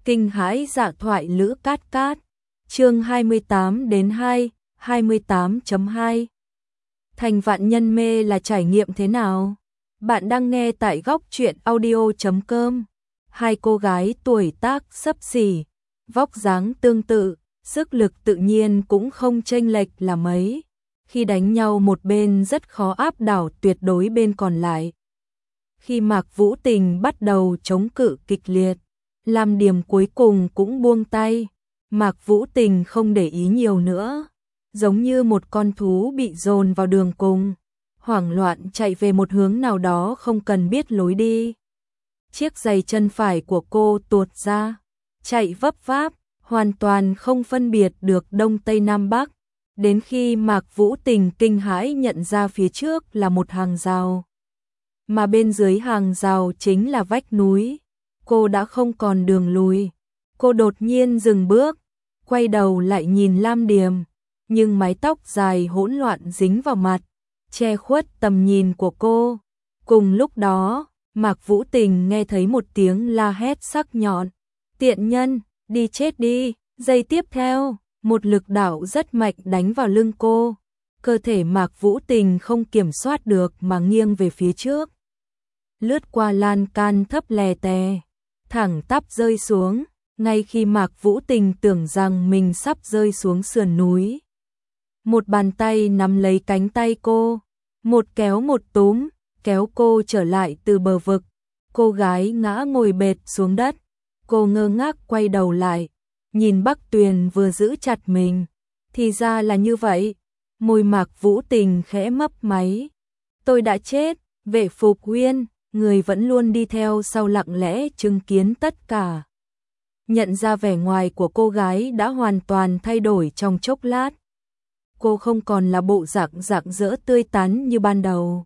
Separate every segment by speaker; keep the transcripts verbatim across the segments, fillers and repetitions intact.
Speaker 1: Kinh hãi dạ thoại Lữ Cát Cát. Chương hai mươi tám đến hai, hai mươi tám chấm hai. Thành vạn nhân mê là trải nghiệm thế nào? Bạn đang nghe tại góc truyện audio chấm com. Hai cô gái tuổi tác xấp xỉ, vóc dáng tương tự, sức lực tự nhiên cũng không chênh lệch là mấy. Khi đánh nhau một bên rất khó áp đảo tuyệt đối bên còn lại. Khi Mạc Vũ Tình bắt đầu chống cự kịch liệt, Lam Điềm cuối cùng cũng buông tay. Mạc Vũ Tình không để ý nhiều nữa, giống như một con thú bị dồn vào đường cùng, hoảng loạn chạy về một hướng nào đó không cần biết lối đi. Chiếc giày chân phải của cô tuột ra, chạy vấp váp, hoàn toàn không phân biệt được đông tây nam bắc, đến khi Mạc Vũ Tình kinh hãi nhận ra phía trước là một hàng rào, mà bên dưới hàng rào chính là vách núi. Cô đã không còn đường lùi. Cô đột nhiên dừng bước, quay đầu lại nhìn Lam Điềm, nhưng mái tóc dài hỗn loạn dính vào mặt, che khuất tầm nhìn của cô. Cùng lúc đó, Mạc Vũ Tình nghe thấy một tiếng la hét sắc nhọn. Tiện nhân, đi chết đi. Giây tiếp theo, một lực đạo rất mạnh đánh vào lưng cô. Cơ thể Mạc Vũ Tình không kiểm soát được mà nghiêng về phía trước, lướt qua lan can thấp lè tè, thẳng tắp rơi xuống. Ngay khi Mạc Vũ Tình tưởng rằng mình sắp rơi xuống sườn núi, một bàn tay nắm lấy cánh tay cô, một kéo một túm, kéo cô trở lại từ bờ vực. Cô gái ngã ngồi bệt xuống đất. Cô ngơ ngác quay đầu lại, nhìn Bắc Tuyền vừa giữ chặt mình. Thì ra là như vậy. Môi Mạc Vũ Tình khẽ mấp máy. Tôi đã chết. Vệ Phục Uyên, người vẫn luôn đi theo sau lặng lẽ chứng kiến tất cả, nhận ra vẻ ngoài của cô gái đã hoàn toàn thay đổi trong chốc lát. Cô không còn là bộ dạng rạng rỡ tươi tắn như ban đầu.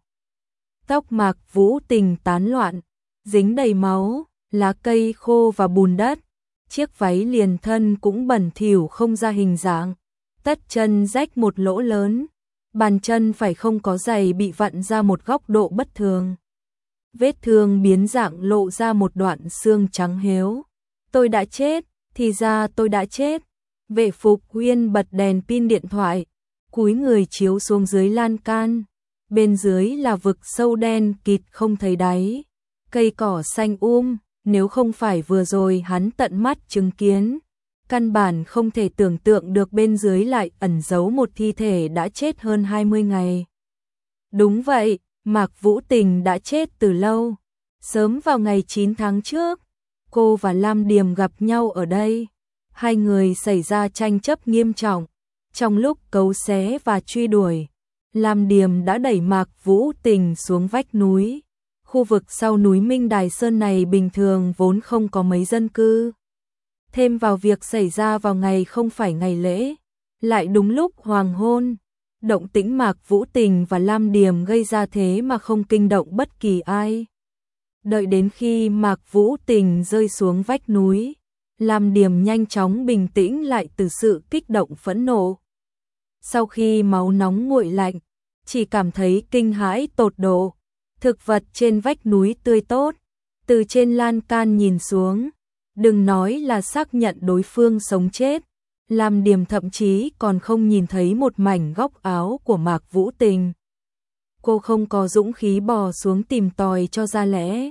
Speaker 1: Tóc Mạc Vũ Tình tán loạn, dính đầy máu, lá cây khô và bùn đất. Chiếc váy liền thân cũng bẩn thỉu không ra hình dạng. Tất chân rách một lỗ lớn, bàn chân phải không có giày bị vặn ra một góc độ bất thường. Vết thương biến dạng lộ ra một đoạn xương trắng héo. Tôi đã chết, thì ra tôi đã chết. Vệ Phục Uyên bật đèn pin điện thoại, cúi người chiếu xuống dưới lan can. Bên dưới là vực sâu đen kịt không thấy đáy, cây cỏ xanh um. Nếu không phải vừa rồi hắn tận mắt chứng kiến, căn bản không thể tưởng tượng được bên dưới lại ẩn giấu một thi thể đã chết hơn hai mươi ngày. Đúng vậy, Mạc Vũ Tình đã chết từ lâu. Sớm vào ngày chín tháng trước, cô và Lam Điềm gặp nhau ở đây. Hai người xảy ra tranh chấp nghiêm trọng. Trong lúc cấu xé và truy đuổi, Lam Điềm đã đẩy Mạc Vũ Tình xuống vách núi. Khu vực sau núi Minh Đài Sơn này bình thường vốn không có mấy dân cư. Thêm vào việc xảy ra vào ngày không phải ngày lễ, lại đúng lúc hoàng hôn. Động tĩnh Mạc Vũ Tình và Lam Điềm gây ra thế mà không kinh động bất kỳ ai. Đợi đến khi Mạc Vũ Tình rơi xuống vách núi, Lam Điềm nhanh chóng bình tĩnh lại từ sự kích động phẫn nộ. Sau khi máu nóng nguội lạnh, chỉ cảm thấy kinh hãi tột độ. Thực vật trên vách núi tươi tốt, từ trên lan can nhìn xuống, đừng nói là xác nhận đối phương sống chết, Lam Điềm thậm chí còn không nhìn thấy một mảnh góc áo của Mạc Vũ Tình. Cô không có dũng khí bò xuống tìm tòi cho ra lẽ,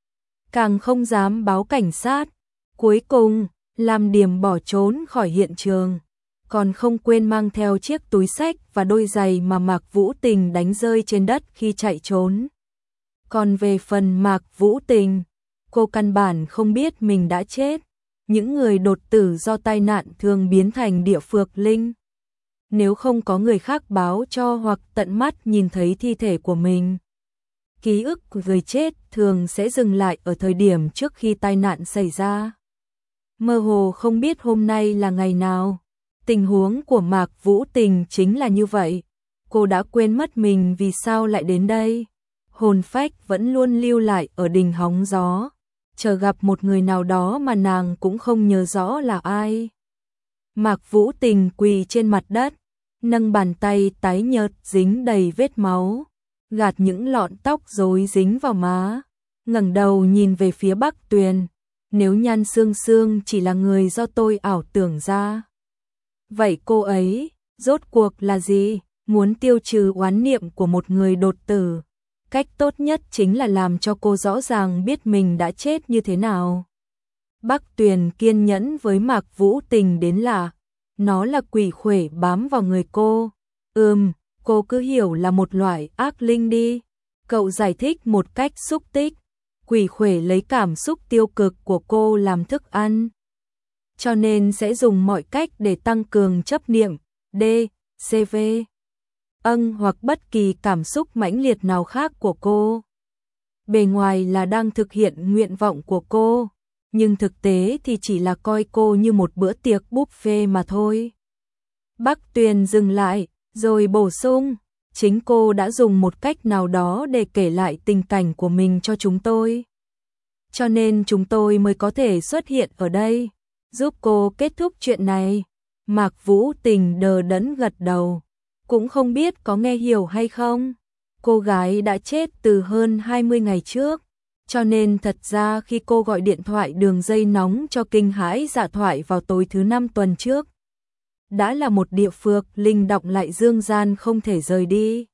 Speaker 1: càng không dám báo cảnh sát. Cuối cùng, Lam Điềm bỏ trốn khỏi hiện trường, còn không quên mang theo chiếc túi xách và đôi giày mà Mạc Vũ Tình đánh rơi trên đất khi chạy trốn. Còn về phần Mạc Vũ Tình, cô căn bản không biết mình đã chết. Những người đột tử do tai nạn thường biến thành địa phược linh. Nếu không có người khác báo cho hoặc tận mắt nhìn thấy thi thể của mình, ký ức của người chết thường sẽ dừng lại ở thời điểm trước khi tai nạn xảy ra. Mơ hồ không biết hôm nay là ngày nào. Tình huống của Mạc Vũ Tình chính là như vậy. Cô đã quên mất mình vì sao lại đến đây. Hồn phách vẫn luôn lưu lại ở đỉnh hóng gió, chờ gặp một người nào đó mà nàng cũng không nhớ rõ là ai. Mạc Vũ Tình quỳ trên mặt đất, nâng bàn tay tái nhợt dính đầy vết máu, gạt những lọn tóc rối dính vào má, ngẩng đầu nhìn về phía Bắc Tuyền. nếu Nhan Sương Sương chỉ là người do tôi ảo tưởng ra. Vậy cô ấy, rốt cuộc là gì? Muốn tiêu trừ oán niệm của một người đột tử. Cách tốt nhất chính là làm cho cô rõ ràng biết mình đã chết như thế nào. Bắc Tuyền kiên nhẫn với Mạc Vũ Tình đến lạ. Nó là quỷ khuể bám vào người cô. Ừm, cô cứ hiểu là một loại ác linh đi. Cậu giải thích một cách xúc tích. Quỷ khuể lấy cảm xúc tiêu cực của cô làm thức ăn, cho nên sẽ dùng mọi cách để tăng cường chấp niệm, D, C V, ân hoặc bất kỳ cảm xúc mãnh liệt nào khác của cô. Bề ngoài là đang thực hiện nguyện vọng của cô, nhưng thực tế thì chỉ là coi cô như một bữa tiệc buffet mà thôi. Bắc Tuyền dừng lại, rồi bổ sung, chính cô đã dùng một cách nào đó để kể lại tình cảnh của mình cho chúng tôi. Cho nên chúng tôi mới có thể xuất hiện ở đây, giúp cô kết thúc chuyện này. Mạc Vũ Tình đờ đẫn gật đầu, cũng không biết có nghe hiểu hay không. Cô gái đã chết từ hơn hai mươi ngày trước, cho nên thật ra khi cô gọi điện thoại đường dây nóng cho Kinh Hãi Dạ Thoại vào tối thứ năm tuần trước, đã là một địa phược linh động lại dương gian không thể rời đi.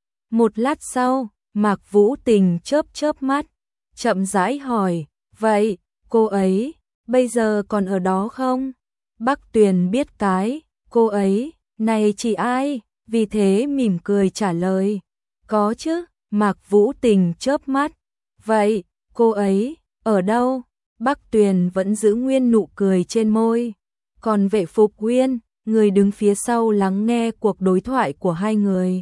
Speaker 1: Một lát sau, Mạc Vũ Tình chớp chớp mắt, chậm rãi hỏi, vậy, cô ấy, bây giờ còn ở đó không? Bắc Tuyền biết cái, cô ấy, này chỉ ai, vì thế mỉm cười trả lời, có chứ. Mạc Vũ Tình chớp mắt, vậy, cô ấy, ở đâu? Bắc Tuyền vẫn giữ nguyên nụ cười trên môi, còn Vệ Phục Uyên, người đứng phía sau lắng nghe cuộc đối thoại của hai người,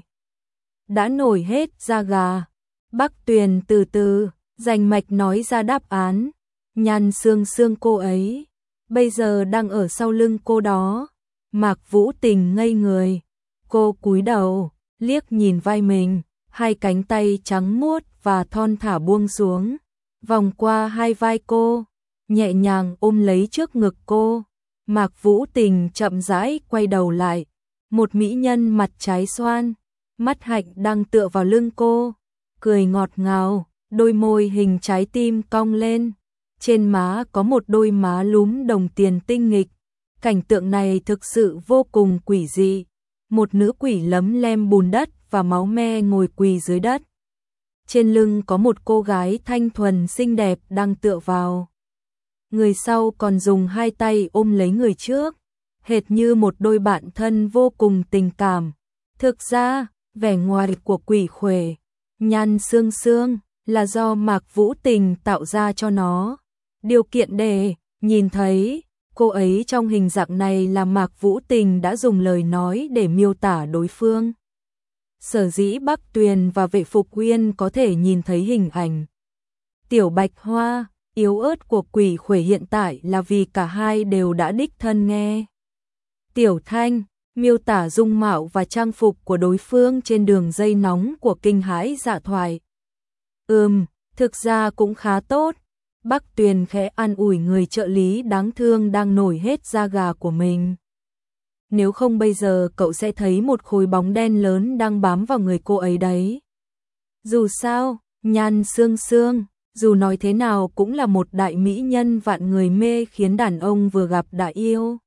Speaker 1: đã nổi hết da gà. Bắc Tuyền từ từ, rành mạch nói ra đáp án, Nhan Sương Sương cô ấy, bây giờ đang ở sau lưng cô đó. Mạc Vũ Tình ngây người, cô cúi đầu, liếc nhìn vai mình, hai cánh tay trắng muốt và thon thả buông xuống, vòng qua hai vai cô, nhẹ nhàng ôm lấy trước ngực cô. Mạc Vũ Tình chậm rãi quay đầu lại, một mỹ nhân mặt trái xoan, mắt hạnh đang tựa vào lưng cô, cười ngọt ngào, đôi môi hình trái tim cong lên, trên má có một đôi má lúm đồng tiền tinh nghịch. Cảnh tượng này thực sự vô cùng quỷ dị. Một nữ quỷ lấm lem bùn đất và máu me ngồi quỳ dưới đất. Trên lưng có một cô gái thanh thuần xinh đẹp đang tựa vào. Người sau còn dùng hai tay ôm lấy người trước, hệt như một đôi bạn thân vô cùng tình cảm. Thực ra, vẻ ngoài của quỷ khuể, Nhan Sương Sương, là do Mạc Vũ Tình tạo ra cho nó. Điều kiện để nhìn thấy cô ấy trong hình dạng này là Mạc Vũ Tình đã dùng lời nói để miêu tả đối phương. Sở dĩ Bắc Tuyền và Vệ Phục Uyên có thể nhìn thấy hình ảnh Tiểu Bạch Hoa yếu ớt của quỷ khuể hiện tại là vì cả hai đều đã đích thân nghe Tiểu Thanh miêu tả dung mạo và trang phục của đối phương trên đường dây nóng của Kinh Hãi Dạ Thoại. Ừm, thực ra cũng khá tốt. Bắc Tuyền khẽ an ủi người trợ lý đáng thương đang nổi hết da gà của mình. Nếu không bây giờ cậu sẽ thấy một khối bóng đen lớn đang bám vào người cô ấy đấy. Dù sao, Nhan Sương Sương, dù nói thế nào cũng là một đại mỹ nhân vạn người mê khiến đàn ông vừa gặp đã yêu.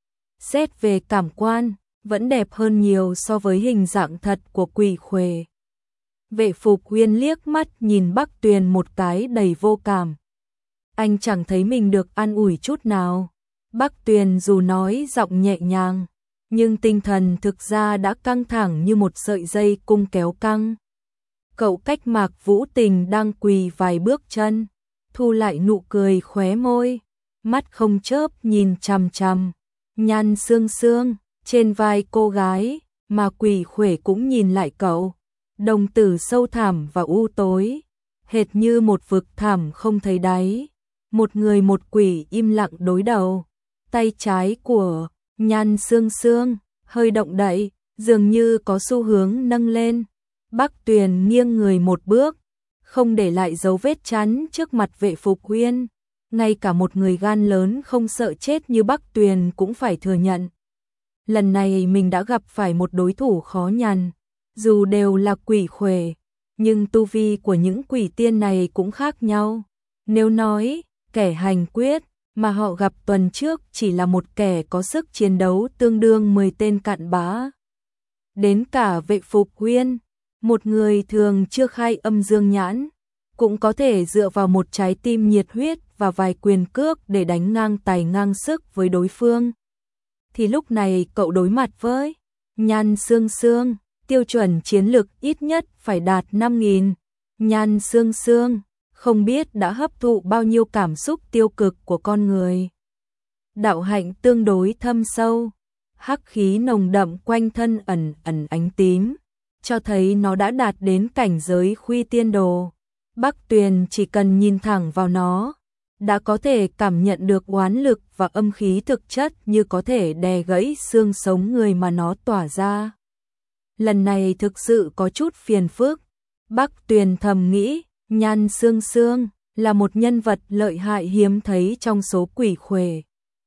Speaker 1: Xét về cảm quan, vẫn đẹp hơn nhiều so với hình dạng thật của quỷ khuể. Vệ Phục Uyên liếc mắt nhìn Bắc Tuyền một cái đầy vô cảm. Anh chẳng thấy mình được an ủi chút nào. Bắc Tuyền dù nói giọng nhẹ nhàng, nhưng tinh thần thực ra đã căng thẳng như một sợi dây cung kéo căng. Cậu cách Mạc Vũ Tình đang quỳ vài bước chân, thu lại nụ cười khóe môi, mắt không chớp nhìn chằm chằm Nhan Sương Sương trên vai cô gái, mà quỷ khuể cũng nhìn lại cậu, đồng tử sâu thẳm và u tối, hệt như một vực thẳm không thấy đáy. Một người một quỷ im lặng đối đầu, tay trái của Nhan Sương Sương hơi động đậy, dường như có xu hướng nâng lên. Bắc Tuyền nghiêng người một bước, không để lại dấu vết chắn trước mặt Vệ Phục Uyên. Ngay cả một người gan lớn không sợ chết như Bắc Tuyền cũng phải thừa nhận. Lần này mình đã gặp phải một đối thủ khó nhằn. Dù đều là quỷ khuể, nhưng tu vi của những quỷ tiên này cũng khác nhau. Nếu nói, kẻ hành quyết, mà họ gặp tuần trước chỉ là một kẻ có sức chiến đấu tương đương mười tên cặn bã. Đến cả Vệ Phục Huyên, một người thường chưa khai âm dương nhãn, cũng có thể dựa vào một trái tim nhiệt huyết và vài quyền cước để đánh ngang tài ngang sức với đối phương. Thì lúc này cậu đối mặt với Nhan Sương Sương, tiêu chuẩn chiến lực ít nhất phải đạt năm nghìn. Nhan Sương Sương không biết đã hấp thụ bao nhiêu cảm xúc tiêu cực của con người. Đạo hạnh tương đối thâm sâu, hắc khí nồng đậm quanh thân ẩn ẩn ánh tím, cho thấy nó đã đạt đến cảnh giới khuy tiên đồ. Bắc Tuyền chỉ cần nhìn thẳng vào nó, đã có thể cảm nhận được oán lực và âm khí thực chất như có thể đè gãy xương sống người mà nó tỏa ra. Lần này thực sự có chút phiền phức. Bắc Tuyền thầm nghĩ, Nhan Sương Sương là một nhân vật lợi hại hiếm thấy trong số quỷ khuể.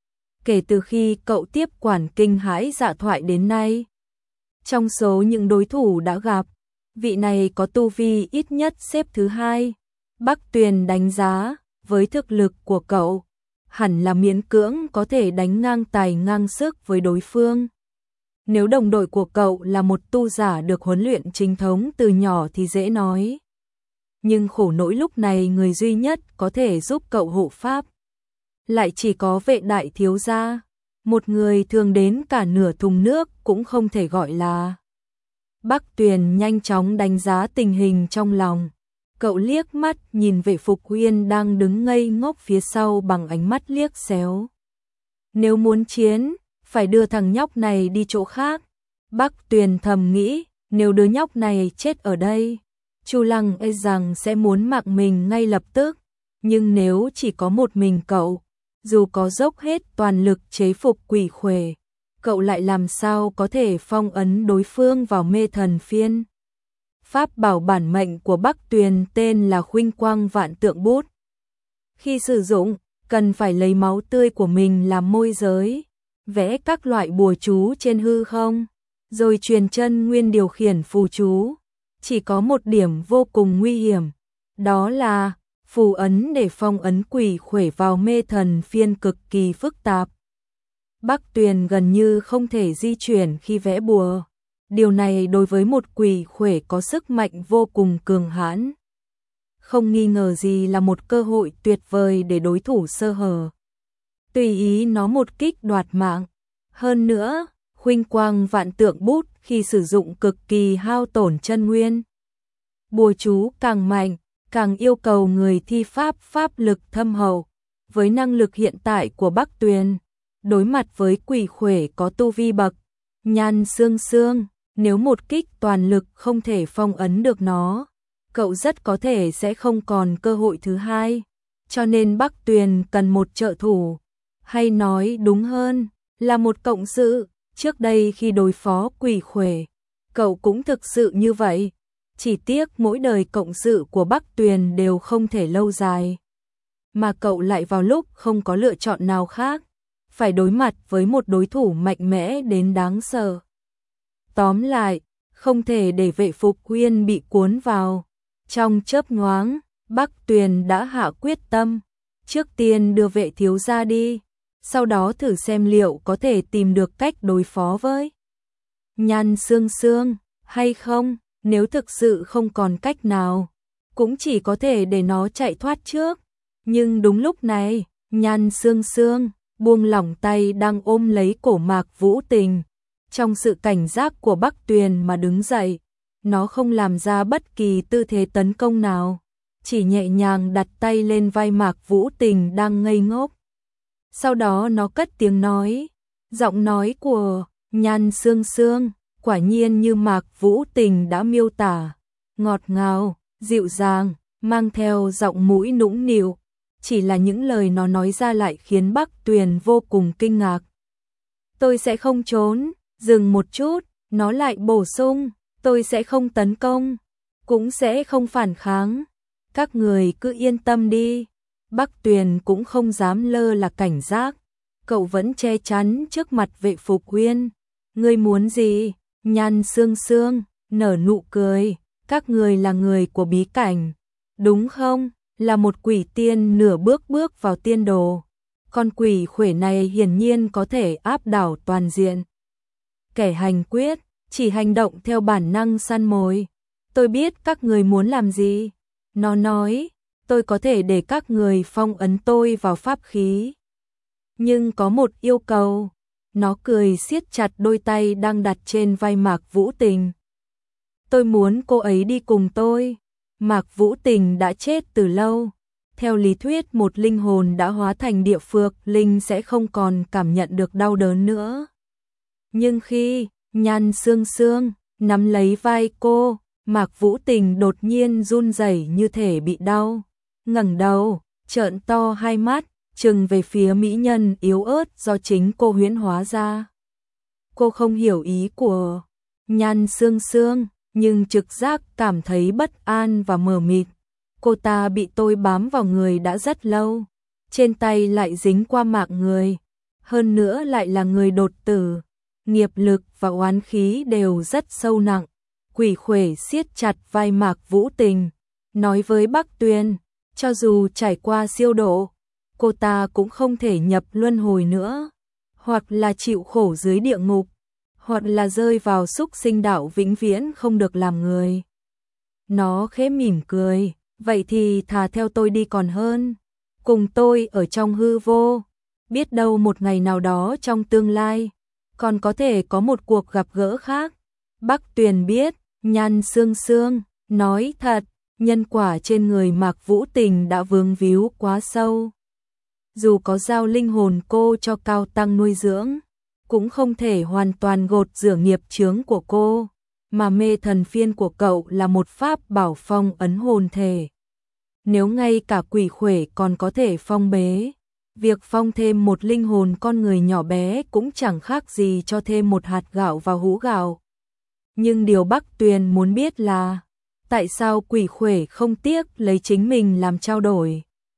Speaker 1: Kể từ khi cậu tiếp quản kinh hãi dạ thoại đến nay, trong số những đối thủ đã gặp, vị này có tu vi ít nhất xếp thứ hai. Bắc Tuyền đánh giá, với thực lực của cậu, hẳn là miễn cưỡng có thể đánh ngang tài ngang sức với đối phương. Nếu đồng đội của cậu là một tu giả được huấn luyện chính thống từ nhỏ thì dễ nói. Nhưng khổ nỗi lúc này người duy nhất có thể giúp cậu hộ pháp lại chỉ có Vệ đại thiếu gia, một người thường đến cả nửa thùng nước cũng không thể gọi là. Bắc Tuyền nhanh chóng đánh giá tình hình trong lòng. Cậu liếc mắt nhìn Vệ Phục Huyên đang đứng ngây ngốc phía sau bằng ánh mắt liếc xéo. Nếu muốn chiến, phải đưa thằng nhóc này đi chỗ khác. Bắc Tuyền thầm nghĩ, nếu đứa nhóc này chết ở đây, Chu Lăng e rằng sẽ muốn mạng mình ngay lập tức. Nhưng nếu chỉ có một mình cậu, dù có dốc hết toàn lực chế phục quỷ khuể, cậu lại làm sao có thể phong ấn đối phương vào mê thần phiên. Pháp bảo bản mệnh của Bắc Tuyền tên là Khuynh Quang Vạn Tượng Bút. Khi sử dụng, cần phải lấy máu tươi của mình làm môi giới, vẽ các loại bùa chú trên hư không, rồi truyền chân nguyên điều khiển phù chú. Chỉ có một điểm vô cùng nguy hiểm, đó là phù ấn để phong ấn quỷ khuể vào mê thần phiên cực kỳ phức tạp. Bắc Tuyền gần như không thể di chuyển khi vẽ bùa. Điều này đối với một quỷ khuể có sức mạnh vô cùng cường hãn, không nghi ngờ gì là một cơ hội tuyệt vời để đối thủ sơ hở, tùy ý nó một kích đoạt mạng. Hơn nữa, Khuynh Quang Vạn Tượng Bút khi sử dụng cực kỳ hao tổn chân nguyên. Bùa chú càng mạnh, càng yêu cầu người thi pháp pháp lực thâm hậu. Với năng lực hiện tại của Bắc Tuyền, đối mặt với quỷ khuể có tu vi bậc Nhan Sương Sương, nếu một kích toàn lực không thể phong ấn được nó, cậu rất có thể sẽ không còn cơ hội thứ hai. Cho nên Bắc Tuyền cần một trợ thủ, hay nói đúng hơn là một cộng sự. Trước đây khi đối phó quỷ khuể, cậu cũng thực sự như vậy. Chỉ tiếc mỗi đời cộng sự của Bắc Tuyền đều không thể lâu dài, mà cậu lại vào lúc không có lựa chọn nào khác, phải đối mặt với một đối thủ mạnh mẽ đến đáng sợ. Tóm lại, không thể để Vệ Phục Huyên bị cuốn vào. Trong chớp nhoáng, Bắc Tuyền đã hạ quyết tâm, trước tiên đưa Vệ thiếu gia đi, sau đó thử xem liệu có thể tìm được cách đối phó với Nhan Sương Sương hay không. Nếu thực sự không còn cách nào, cũng chỉ có thể để nó chạy thoát trước. Nhưng đúng lúc này, Nhan Sương Sương buông lỏng tay đang ôm lấy cổ Mạc Vũ Tình. Trong sự cảnh giác của Bắc Tuyền mà đứng dậy, nó không làm ra bất kỳ tư thế tấn công nào, chỉ nhẹ nhàng đặt tay lên vai Mạc Vũ Tình đang ngây ngốc. Sau đó nó cất tiếng nói, giọng nói của Nhan Sương Sương quả nhiên như Mạc Vũ Tình đã miêu tả, ngọt ngào, dịu dàng, mang theo giọng mũi nũng nịu. Chỉ là những lời nó nói ra lại khiến Bắc Tuyền vô cùng kinh ngạc. Tôi sẽ không trốn. Dừng một chút, nó lại bổ sung, tôi sẽ không tấn công, cũng sẽ không phản kháng. Các người cứ yên tâm đi. Bắc Tuyền cũng không dám lơ là cảnh giác, cậu vẫn che chắn trước mặt Vệ Phục Huyên. Ngươi muốn gì? Nhan Sương Sương nở nụ cười, các người là người của bí cảnh, đúng không? là một quỷ tiên nửa bước bước vào tiên đồ. Con quỷ khuể này hiển nhiên có thể áp đảo toàn diện. Kẻ hành quyết, chỉ hành động theo bản năng săn mồi. Tôi biết các người muốn làm gì. Nó nói, tôi có thể để các người phong ấn tôi vào pháp khí. Nhưng có một yêu cầu. Nó cười siết chặt đôi tay đang đặt trên vai Mạc Vũ Tình. Tôi muốn cô ấy đi cùng tôi. Mạc Vũ Tình đã chết từ lâu. Theo lý thuyết một linh hồn đã hóa thành địa phược linh sẽ không còn cảm nhận được đau đớn nữa. Nhưng khi Nhan Sương Sương nắm lấy vai cô, Mạc Vũ Tình đột nhiên run rẩy như thể bị đau. Ngẩng đầu, trợn to hai mắt, trừng về phía mỹ nhân yếu ớt do chính cô huyễn hóa ra. Cô không hiểu ý của Nhan Sương Sương, nhưng trực giác cảm thấy bất an và mờ mịt. Cô ta bị tôi bám vào người đã rất lâu, trên tay lại dính qua mạng người, hơn nữa lại là người đột tử, nghiệp lực và oán khí đều rất sâu nặng. Quỷ khuể siết chặt vai Mạc Vũ Tình, nói với Bắc Tuyền, cho dù trải qua siêu độ, cô ta cũng không thể nhập luân hồi nữa, hoặc là chịu khổ dưới địa ngục, hoặc là rơi vào súc sinh đạo vĩnh viễn không được làm người. Nó khẽ mỉm cười, vậy thì thà theo tôi đi còn hơn, cùng tôi ở trong hư vô, biết đâu một ngày nào đó trong tương lai, còn có thể có một cuộc gặp gỡ khác. Bắc Tuyền biết, Nhan Sương Sương nói thật, nhân quả trên người Mạc Vũ Tình đã vướng víu quá sâu. Dù có giao linh hồn cô cho Cao Tăng nuôi dưỡng, cũng không thể hoàn toàn gột rửa nghiệp chướng của cô, mà mê thần phiên của cậu là một pháp bảo phong ấn hồn thể. Nếu ngay cả quỷ khuể còn có thể phong bế, việc phong thêm một linh hồn con người nhỏ bé cũng chẳng khác gì cho thêm một hạt gạo vào hũ gạo. Nhưng điều Bắc Tuyền muốn biết là, tại sao quỷ khuể không tiếc lấy chính mình làm trao đổi?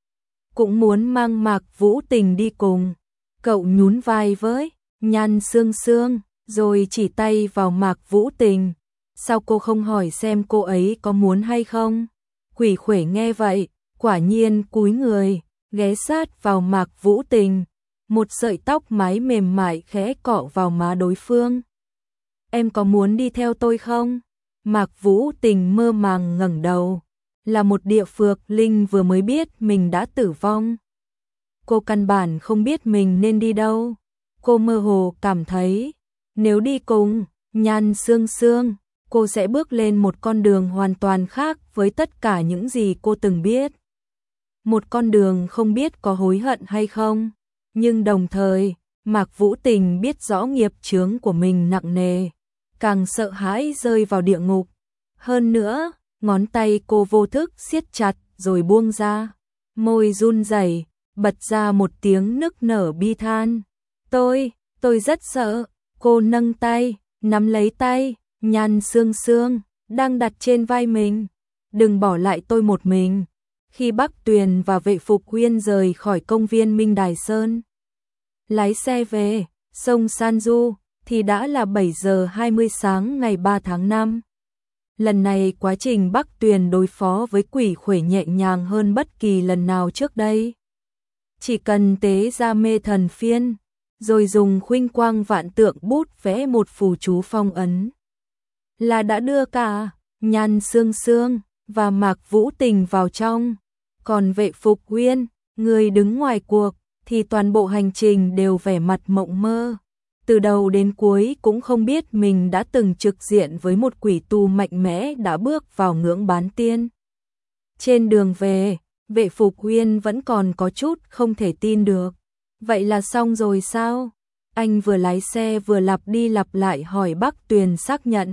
Speaker 1: Cũng muốn mang Mạc Vũ Tình đi cùng. Cậu nhún vai với Nhan Sương Sương, rồi chỉ tay vào Mạc Vũ Tình. Sao cô không hỏi xem cô ấy có muốn hay không? Quỷ khuể nghe vậy, quả nhiên cúi người, ghé sát vào Mạc Vũ Tình. Một sợi tóc mái mềm mại khẽ cọ vào má đối phương. Em có muốn đi theo tôi không? Mạc Vũ Tình mơ màng ngẩng đầu. Là một địa phược linh vừa mới biết mình đã tử vong. Cô căn bản không biết mình nên đi đâu. Cô mơ hồ cảm thấy, nếu đi cùng Nhan Sương Sương, cô sẽ bước lên một con đường hoàn toàn khác với tất cả những gì cô từng biết. Một con đường không biết có hối hận hay không, nhưng đồng thời, Mạc Vũ Tình biết rõ nghiệp chướng của mình nặng nề, càng sợ hãi rơi vào địa ngục. Hơn nữa, ngón tay cô vô thức siết chặt rồi buông ra, môi run rẩy, bật ra một tiếng nức nở bi than. Tôi, tôi rất sợ. Cô nâng tay, nắm lấy tay Nhan Sương Sương đang đặt trên vai mình. Đừng bỏ lại tôi một mình. Khi Bắc Tuyền và Vệ Phục Huyên rời khỏi công viên Minh Đài Sơn, lái xe về sông San Du, thì đã là bảy giờ hai mươi sáng ngày ba tháng năm. Lần này quá trình Bắc Tuyền đối phó với quỷ khuể nhẹ nhàng hơn bất kỳ lần nào trước đây. Chỉ cần tế ra mê thần phiên, rồi dùng khuynh quang vạn tượng bút vẽ một phù chú phong ấn, là đã đưa cả Nhan Sương Sương và Mạc Vũ Tình vào trong. Còn Vệ Phục Huyên, người đứng ngoài cuộc, thì toàn bộ hành trình đều vẻ mặt mộng mơ. Từ đầu đến cuối cũng không biết mình đã từng trực diện với một quỷ tu mạnh mẽ đã bước vào ngưỡng bán tiên. Trên đường về, Vệ Phục Huyên vẫn còn có chút không thể tin được. Vậy là xong rồi sao? Anh vừa lái xe vừa lặp đi lặp lại hỏi Bắc Tuyền xác nhận.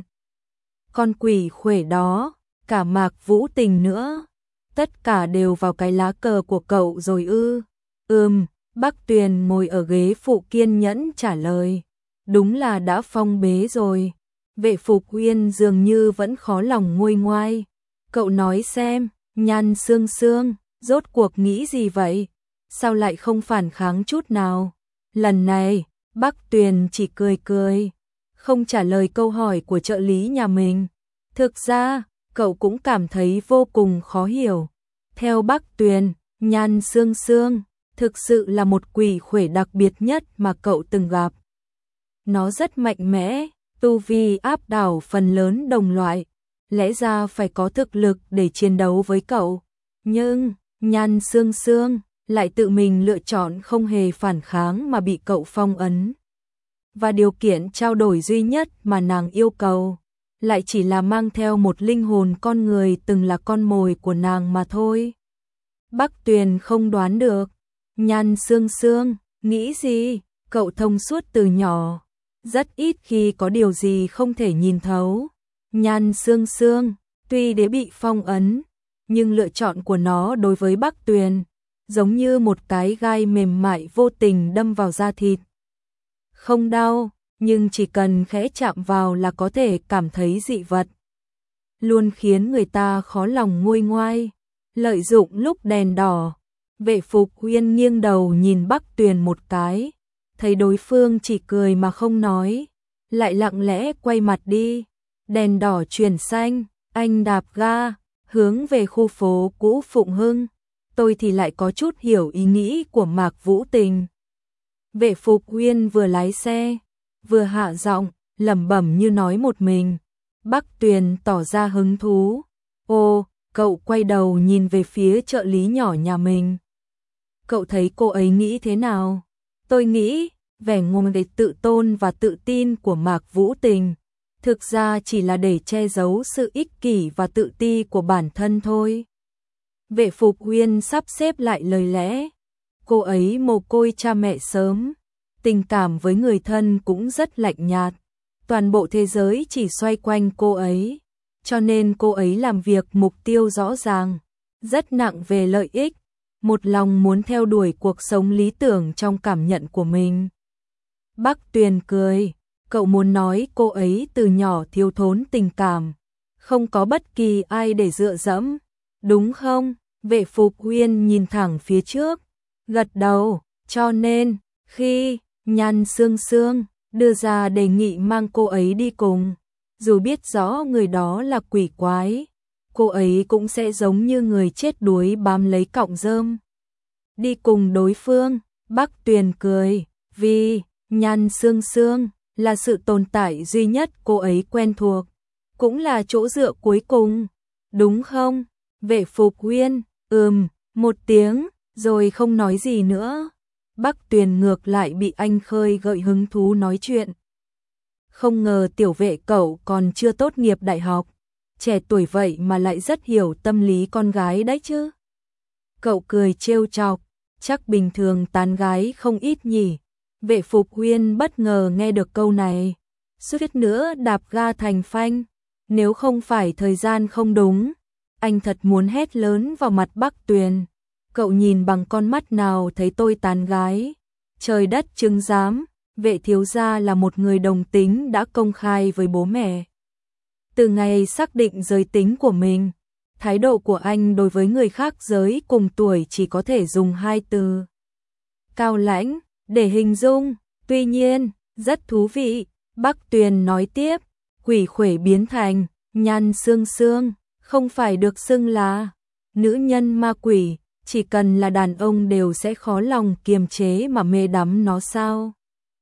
Speaker 1: Con quỷ khuể đó, cả Mạc Vũ Tình nữa, tất cả đều vào cái lá cờ của cậu rồi ư? Ừm, Bắc Tuyền ngồi ở ghế phụ kiên nhẫn trả lời. Đúng là đã phong bế rồi. Vệ Phục Huyên dường như vẫn khó lòng nguôi ngoai. Cậu nói xem, Nhan Sương Sương, rốt cuộc nghĩ gì vậy? Sao lại không phản kháng chút nào? Lần này, Bắc Tuyền chỉ cười cười, không trả lời câu hỏi của trợ lý nhà mình. Thực ra, cậu cũng cảm thấy vô cùng khó hiểu. Theo Bắc Tuyền, Nhan Sương Sương thực sự là một quỷ khuể đặc biệt nhất mà cậu từng gặp. Nó rất mạnh mẽ, tu vi áp đảo phần lớn đồng loại, lẽ ra phải có thực lực để chiến đấu với cậu. Nhưng, Nhan Sương Sương lại tự mình lựa chọn không hề phản kháng mà bị cậu phong ấn. Và điều kiện trao đổi duy nhất mà nàng yêu cầu lại chỉ là mang theo một linh hồn con người từng là con mồi của nàng mà thôi. Bắc Tuyền không đoán được. Nhan Sương Sương nghĩ gì? Cậu thông suốt từ nhỏ, rất ít khi có điều gì không thể nhìn thấu. Nhan Sương Sương tuy đã bị phong ấn, nhưng lựa chọn của nó đối với Bắc Tuyền giống như một cái gai mềm mại vô tình đâm vào da thịt. Không đau, nhưng chỉ cần khẽ chạm vào là có thể cảm thấy dị vật. Luôn khiến người ta khó lòng nguôi ngoai. Lợi dụng lúc đèn đỏ, Vệ Phục Uyên nghiêng đầu nhìn Bắc Tuyền một cái, thấy đối phương chỉ cười mà không nói, lại lặng lẽ quay mặt đi. Đèn đỏ chuyển xanh, anh đạp ga, hướng về khu phố cũ Phụng Hưng. Tôi thì lại có chút hiểu ý nghĩ của Mạc Vũ Tình. Vệ Phục Uyên vừa lái xe, vừa hạ giọng, lẩm bẩm như nói một mình. Bắc Tuyền tỏ ra hứng thú. Ô, cậu quay đầu nhìn về phía trợ lý nhỏ nhà mình. Cậu thấy cô ấy nghĩ thế nào? Tôi nghĩ, vẻ ngông để tự tôn và tự tin của Mạc Vũ Tình thực ra chỉ là để che giấu sự ích kỷ và tự ti của bản thân thôi. Vệ Phục Uyên sắp xếp lại lời lẽ. Cô ấy mồ côi cha mẹ sớm, tình cảm với người thân cũng rất lạnh nhạt. Toàn bộ thế giới chỉ xoay quanh cô ấy, cho nên cô ấy làm việc mục tiêu rõ ràng, rất nặng về lợi ích, một lòng muốn theo đuổi cuộc sống lý tưởng trong cảm nhận của mình. Bắc Tuyền cười, cậu muốn nói cô ấy từ nhỏ thiếu thốn tình cảm, không có bất kỳ ai để dựa dẫm, đúng không? Vệ Phục Uyên nhìn thẳng phía trước, gật đầu, cho nên, khi Nhan Sương Sương đưa ra đề nghị mang cô ấy đi cùng, dù biết rõ người đó là quỷ quái, cô ấy cũng sẽ giống như người chết đuối bám lấy cọng rơm. Đi cùng đối phương, Bắc Tuyền cười, vì Nhan Sương Sương là sự tồn tại duy nhất cô ấy quen thuộc, cũng là chỗ dựa cuối cùng, đúng không? Vệ Phục Uyên, ừm, một tiếng, rồi không nói gì nữa. Bắc Tuyền ngược lại bị anh khơi gợi hứng thú nói chuyện. Không ngờ tiểu vệ cậu còn chưa tốt nghiệp đại học, trẻ tuổi vậy mà lại rất hiểu tâm lý con gái đấy chứ. Cậu cười trêu chọc, chắc bình thường tán gái không ít nhỉ. Vệ Phục Uyên bất ngờ nghe được câu này, suýt nữa đạp ga thành phanh. Nếu không phải thời gian không đúng, anh thật muốn hét lớn vào mặt Bắc Tuyền. Cậu nhìn bằng con mắt nào thấy tôi tán gái? Trời đất chứng giám, Vệ thiếu gia là một người đồng tính đã công khai với bố mẹ. Từ ngày xác định giới tính của mình, thái độ của anh đối với người khác giới cùng tuổi chỉ có thể dùng hai từ. Cao lãnh, để hình dung, tuy nhiên, rất thú vị. Bắc Tuyền nói tiếp, quỷ khuể biến thành Nhan Sương Sương, không phải được xưng là nữ nhân ma quỷ, chỉ cần là đàn ông đều sẽ khó lòng kiềm chế mà mê đắm nó sao?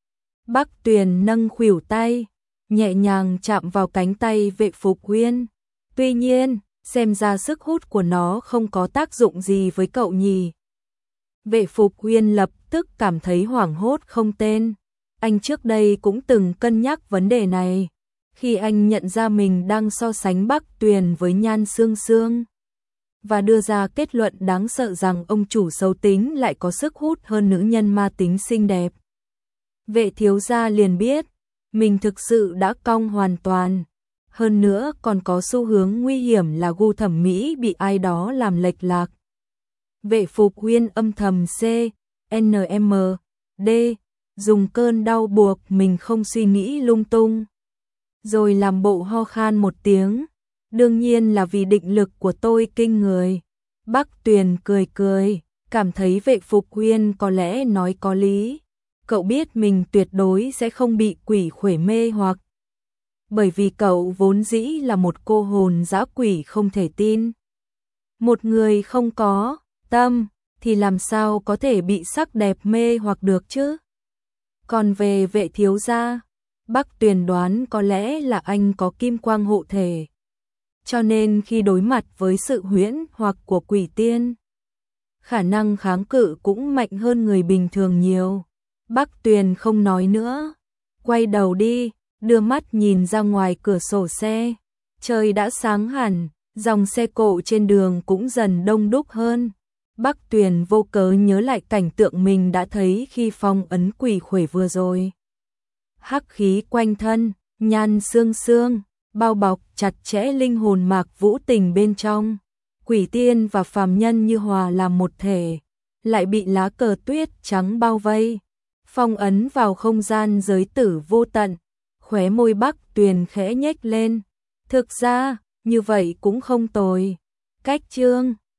Speaker 1: Bắc Tuyền nâng khuỷu tay, nhẹ nhàng chạm vào cánh tay Vệ Phục Uyên. Tuy nhiên, xem ra sức hút của nó không có tác dụng gì với cậu nhỉ. Vệ Phục Uyên lập tức cảm thấy hoảng hốt không tên. Anh trước đây cũng từng cân nhắc vấn đề này, khi anh nhận ra mình đang so sánh Bắc Tuyền với Nhan Sương Sương, và đưa ra kết luận đáng sợ rằng ông chủ xấu tính lại có sức hút hơn nữ nhân ma tính xinh đẹp. Vệ thiếu gia liền biết, mình thực sự đã cong hoàn toàn. Hơn nữa còn có xu hướng nguy hiểm là gu thẩm mỹ bị ai đó làm lệch lạc. Vệ Phục Uyên âm thầm C, N M, D, dùng cơn đau buộc mình không suy nghĩ lung tung. Rồi làm bộ ho khan một tiếng. Đương nhiên là vì định lực của tôi kinh người. Bắc Tuyền cười cười, cảm thấy Vệ Phục Uyên có lẽ nói có lý. Cậu biết mình tuyệt đối sẽ không bị quỷ khuể mê hoặc. Bởi vì cậu vốn dĩ là một cô hồn dã quỷ không thể tin. Một người không có tâm thì làm sao có thể bị sắc đẹp mê hoặc được chứ? Còn về Vệ thiếu gia, Bắc Tuyền đoán có lẽ là anh có kim quang hộ thể. Cho nên khi đối mặt với sự huyễn hoặc của quỷ tiên, khả năng kháng cự cũng mạnh hơn người bình thường nhiều. Bắc Tuyền không nói nữa, quay đầu đi, đưa mắt nhìn ra ngoài cửa sổ xe. Trời đã sáng hẳn, dòng xe cộ trên đường cũng dần đông đúc hơn. Bắc Tuyền vô cớ nhớ lại cảnh tượng mình đã thấy khi phong ấn quỷ khuể vừa rồi. Hắc khí quanh thân, nhan xương xương, bao bọc chặt chẽ linh hồn Mạc Vũ Tình bên trong. Quỷ tiên và phàm nhân như hòa làm một thể, lại bị lá cờ tuyết trắng bao vây, phong ấn vào không gian giới tử vô tận. Khóe môi Bắc Tuyền khẽ nhếch lên. Thực ra, như vậy cũng không tồi. Cách chương